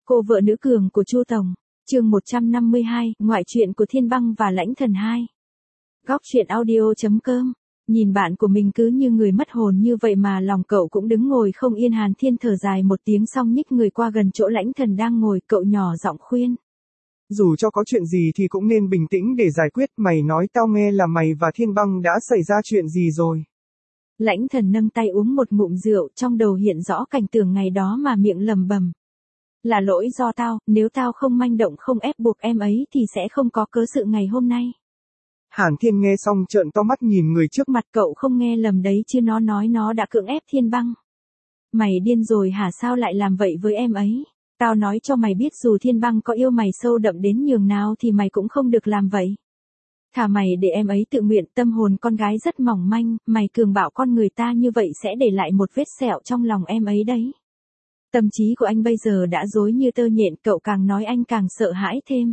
Cô vợ nữ cường của Chu Tổng, chương 152, ngoại truyện của Thiên Băng và Lãnh Thần 2. Góc truyện audio.com. Nhìn bạn của mình cứ như người mất hồn như vậy mà lòng cậu cũng đứng ngồi không yên. Hàn Thiên thở dài một tiếng xong nhích người qua gần chỗ Lãnh Thần đang ngồi, cậu nhỏ giọng khuyên. Dù cho có chuyện gì thì cũng nên bình tĩnh để giải quyết, mày nói tao nghe là mày và Thiên Băng đã xảy ra chuyện gì rồi. Lãnh Thần nâng tay uống một ngụm rượu, trong đầu hiện rõ cảnh tượng ngày đó mà miệng lẩm bẩm. Là lỗi do tao, nếu tao không manh động không ép buộc em ấy thì sẽ không có cớ sự ngày hôm nay. Hàn Thiên nghe xong trợn to mắt nhìn người trước mặt. Cậu không nghe lầm đấy chứ, nó nói nó đã cưỡng ép Thiên Băng. Mày điên rồi hả, sao lại làm vậy với em ấy? Tao nói cho mày biết dù Thiên Băng có yêu mày sâu đậm đến nhường nào thì mày cũng không được làm vậy. Thà mày để em ấy tự nguyện, tâm hồn con gái rất mỏng manh, mày cường bạo con người ta như vậy sẽ để lại một vết sẹo trong lòng em ấy đấy. Tâm trí của anh bây giờ đã rối như tơ nhện, cậu càng nói anh càng sợ hãi thêm.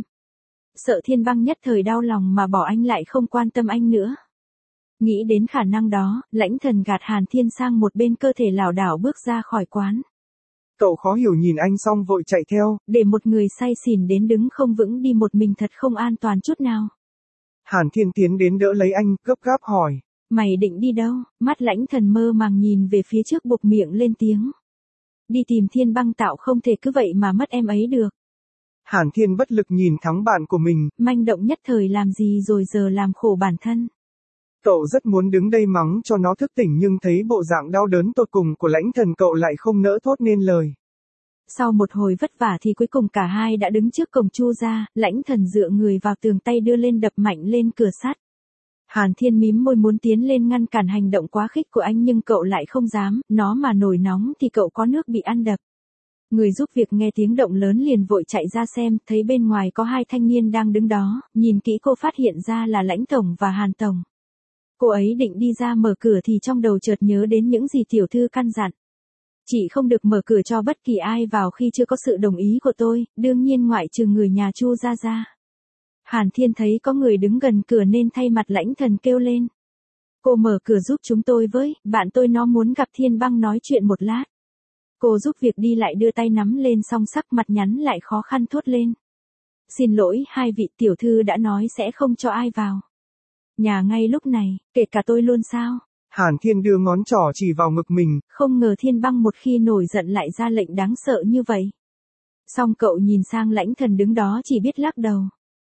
Sợ Thiên Băng nhất thời đau lòng mà bỏ anh lại không quan tâm anh nữa. Nghĩ đến khả năng đó, Lãnh Thần gạt Hàn Thiên sang một bên, cơ thể lảo đảo bước ra khỏi quán. Cậu khó hiểu nhìn anh xong vội chạy theo. Để một người say xỉn đến đứng không vững đi một mình thật không an toàn chút nào. Hàn Thiên tiến đến đỡ lấy anh, gấp gáp hỏi. Mày định đi đâu? Mắt Lãnh Thần mơ màng nhìn về phía trước, buộc miệng lên tiếng. Đi tìm Thiên Băng, tạo không thể cứ vậy mà mất em ấy được. Hàn Thiên bất lực nhìn thắng bạn của mình. Manh động nhất thời làm gì rồi giờ làm khổ bản thân. Cậu rất muốn đứng đây mắng cho nó thức tỉnh nhưng thấy bộ dạng đau đớn tột cùng của Lãnh Thần cậu lại không nỡ thốt nên lời. Sau một hồi vất vả thì cuối cùng cả hai đã đứng trước cổng Chu gia. Lãnh Thần dựa người vào tường, tay đưa lên đập mạnh lên cửa sắt. Hàn Thiên mím môi muốn tiến lên ngăn cản hành động quá khích của anh nhưng cậu lại không dám, nó mà nổi nóng thì cậu có nước bị ăn đập. Người giúp việc nghe tiếng động lớn liền vội chạy ra xem, thấy bên ngoài có hai thanh niên đang đứng đó, nhìn kỹ cô phát hiện ra là Lãnh Tổng và Hàn Tổng. Cô ấy định đi ra mở cửa thì trong đầu chợt nhớ đến những gì tiểu thư căn dặn. Chị không được mở cửa cho bất kỳ ai vào khi chưa có sự đồng ý của tôi, đương nhiên ngoại trừ người nhà Chu gia ra. Hàn Thiên thấy có người đứng gần cửa nên thay mặt Lãnh Thần kêu lên. Cô mở cửa giúp chúng tôi với, bạn tôi nó muốn gặp Thiên Băng nói chuyện một lát. Cô giúp việc đi lại đưa tay nắm lên song sắc mặt nhắn lại khó khăn thốt lên. Xin lỗi hai vị, tiểu thư đã nói sẽ không cho ai vào nhà ngay lúc này, kể cả tôi luôn sao? Hàn Thiên đưa ngón trỏ chỉ vào ngực mình. Không ngờ Thiên Băng một khi nổi giận lại ra lệnh đáng sợ như vậy. Xong cậu nhìn sang Lãnh Thần đứng đó chỉ biết lắc đầu.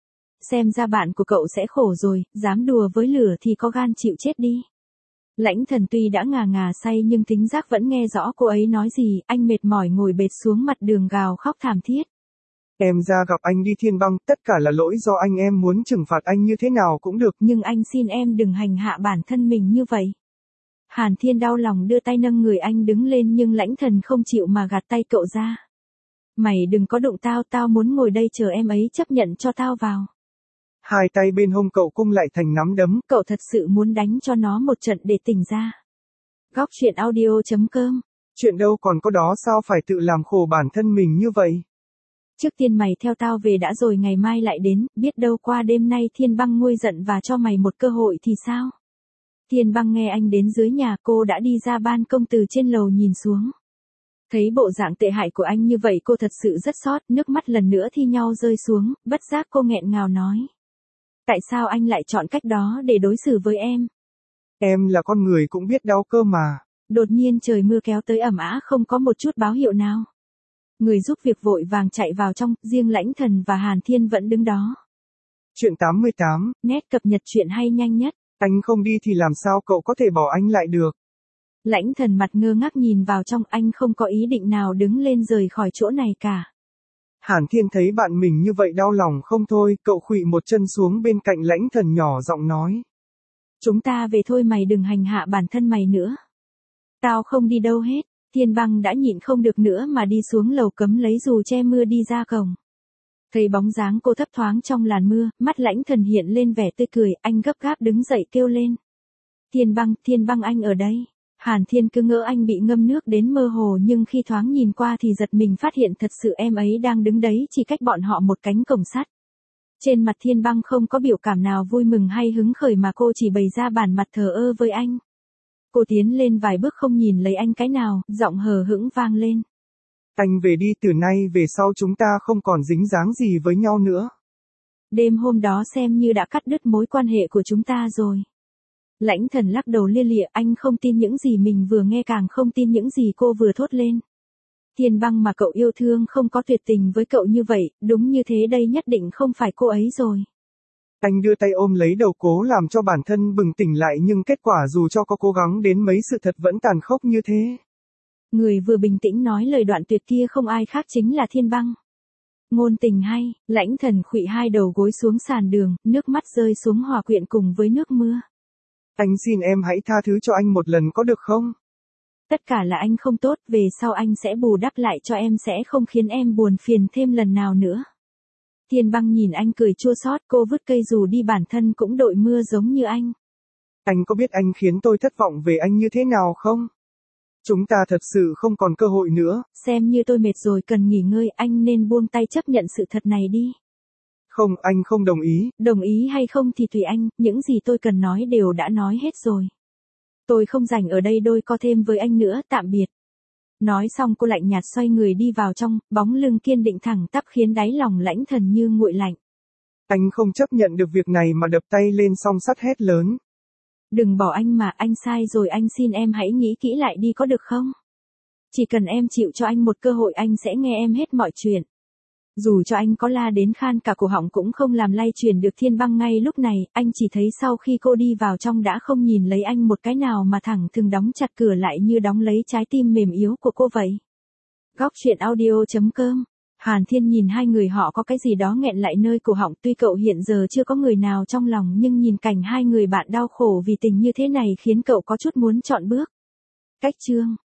Xem ra bạn của cậu sẽ khổ rồi, dám đùa với lửa thì có gan chịu chết đi. Lãnh Thần tuy đã ngà ngà say nhưng thính giác vẫn nghe rõ cô ấy nói gì. Anh mệt mỏi ngồi bệt xuống mặt đường gào khóc thảm thiết. Em ra gặp anh đi Thiên Băng, tất cả là lỗi do anh, em muốn trừng phạt anh như thế nào cũng được. Nhưng anh xin em đừng hành hạ bản thân mình như vậy. Hàn Thiên đau lòng đưa tay nâng người anh đứng lên nhưng Lãnh Thần không chịu mà gạt tay cậu ra. Mày đừng có đụng tao, tao muốn ngồi đây chờ em ấy chấp nhận cho tao vào. Hai tay bên hông cậu cung lại thành nắm đấm. Cậu thật sự muốn đánh cho nó một trận để tỉnh ra. Góc truyện audio.com. Chuyện đâu còn có đó, sao phải tự làm khổ bản thân mình như vậy? Trước tiên mày theo tao về đã rồi ngày mai lại đến, biết đâu qua đêm nay Thiên Băng nguôi giận và cho mày một cơ hội thì sao? Thiên Băng nghe anh đến dưới nhà, cô đã đi ra ban công từ trên lầu nhìn xuống. Thấy bộ dạng tệ hại của anh như vậy cô thật sự rất xót, nước mắt lần nữa thi nhau rơi xuống, bất giác cô nghẹn ngào nói. Tại sao anh lại chọn cách đó để đối xử với em? Em là con người cũng biết đau cơ mà. Đột nhiên trời mưa kéo tới ầm ĩ không có một chút báo hiệu nào. Người giúp việc vội vàng chạy vào trong, riêng Lãnh Thần và Hàn Thiên vẫn đứng đó. Chuyện 88. Nét cập nhật chuyện hay nhanh nhất. Anh không đi thì làm sao cậu có thể bỏ anh lại được? Lãnh Thần mặt ngơ ngác nhìn vào trong, anh không có ý định nào đứng lên rời khỏi chỗ này cả. Hàn Thiên thấy bạn mình như vậy đau lòng không thôi, cậu khuỵu một chân xuống bên cạnh Lãnh Thần nhỏ giọng nói. Chúng ta về thôi, mày đừng hành hạ bản thân mày nữa. Tao không đi đâu hết. Thiên Băng đã nhịn không được nữa mà đi xuống lầu cấm lấy dù che mưa đi ra cổng. Thấy bóng dáng cô thấp thoáng trong làn mưa, mắt Lãnh Thần hiện lên vẻ tươi cười, anh gấp gáp đứng dậy kêu lên. Thiên Băng anh ở đây. Hàn Thiên cứ ngỡ anh bị ngâm nước đến mơ hồ nhưng khi thoáng nhìn qua thì giật mình phát hiện thật sự em ấy đang đứng đấy chỉ cách bọn họ một cánh cổng sắt. Trên mặt Thiên Băng không có biểu cảm nào vui mừng hay hứng khởi mà cô chỉ bày ra bản mặt thờ ơ với anh. Cô tiến lên vài bước không nhìn lấy anh cái nào, giọng hờ hững vang lên. Anh về đi, từ nay về sau chúng ta không còn dính dáng gì với nhau nữa. Đêm hôm đó xem như đã cắt đứt mối quan hệ của chúng ta rồi. Lãnh Thần lắc đầu lia lịa, anh không tin những gì mình vừa nghe, càng không tin những gì cô vừa thốt lên. Thiên Băng mà cậu yêu thương không có tuyệt tình với cậu như vậy, đúng như thế đây nhất định không phải cô ấy rồi. Anh đưa tay ôm lấy đầu cố làm cho bản thân bừng tỉnh lại, nhưng kết quả dù cho có cố gắng đến mấy sự thật vẫn tàn khốc như thế. Người vừa bình tĩnh nói lời đoạn tuyệt kia không ai khác chính là Thiên Băng. Ngôn tình hay, Lãnh Thần khuỵu hai đầu gối xuống sàn đường, nước mắt rơi xuống hòa quyện cùng với nước mưa. Anh xin em hãy tha thứ cho anh một lần có được không? Tất cả là anh không tốt, về sau anh sẽ bù đắp lại cho em, sẽ không khiến em buồn phiền thêm lần nào nữa. Thiên Băng nhìn anh cười chua xót, cô vứt cây dù đi, bản thân cũng đội mưa giống như anh. Anh có biết anh khiến tôi thất vọng về anh như thế nào không? Chúng ta thật sự không còn cơ hội nữa. Xem như tôi mệt rồi, cần nghỉ ngơi, anh nên buông tay chấp nhận sự thật này đi. Không, anh không đồng ý. Đồng ý hay không thì tùy anh, những gì tôi cần nói đều đã nói hết rồi. Tôi không rảnh ở đây đôi co thêm với anh nữa, tạm biệt. Nói xong cô lạnh nhạt xoay người đi vào trong, bóng lưng kiên định thẳng tắp khiến đáy lòng Lãnh Thần như nguội lạnh. Anh không chấp nhận được việc này mà đập tay lên song sắt hét lớn. Đừng bỏ anh mà, anh sai rồi, anh xin em hãy nghĩ kỹ lại đi có được không? Chỉ cần em chịu cho anh một cơ hội, anh sẽ nghe em hết mọi chuyện. Dù cho anh có la đến khan cả cổ họng cũng không làm lay chuyển được Thiên Băng ngay lúc này, anh chỉ thấy sau khi cô đi vào trong đã không nhìn lấy anh một cái nào mà thẳng thừng đóng chặt cửa lại như đóng lấy trái tim mềm yếu của cô vậy. Góc truyện audio.com. Hàn Thiên nhìn hai người họ có cái gì đó nghẹn lại nơi cổ họng, tuy cậu hiện giờ chưa có người nào trong lòng nhưng nhìn cảnh hai người bạn đau khổ vì tình như thế này khiến cậu có chút muốn chọn bước. Cách chương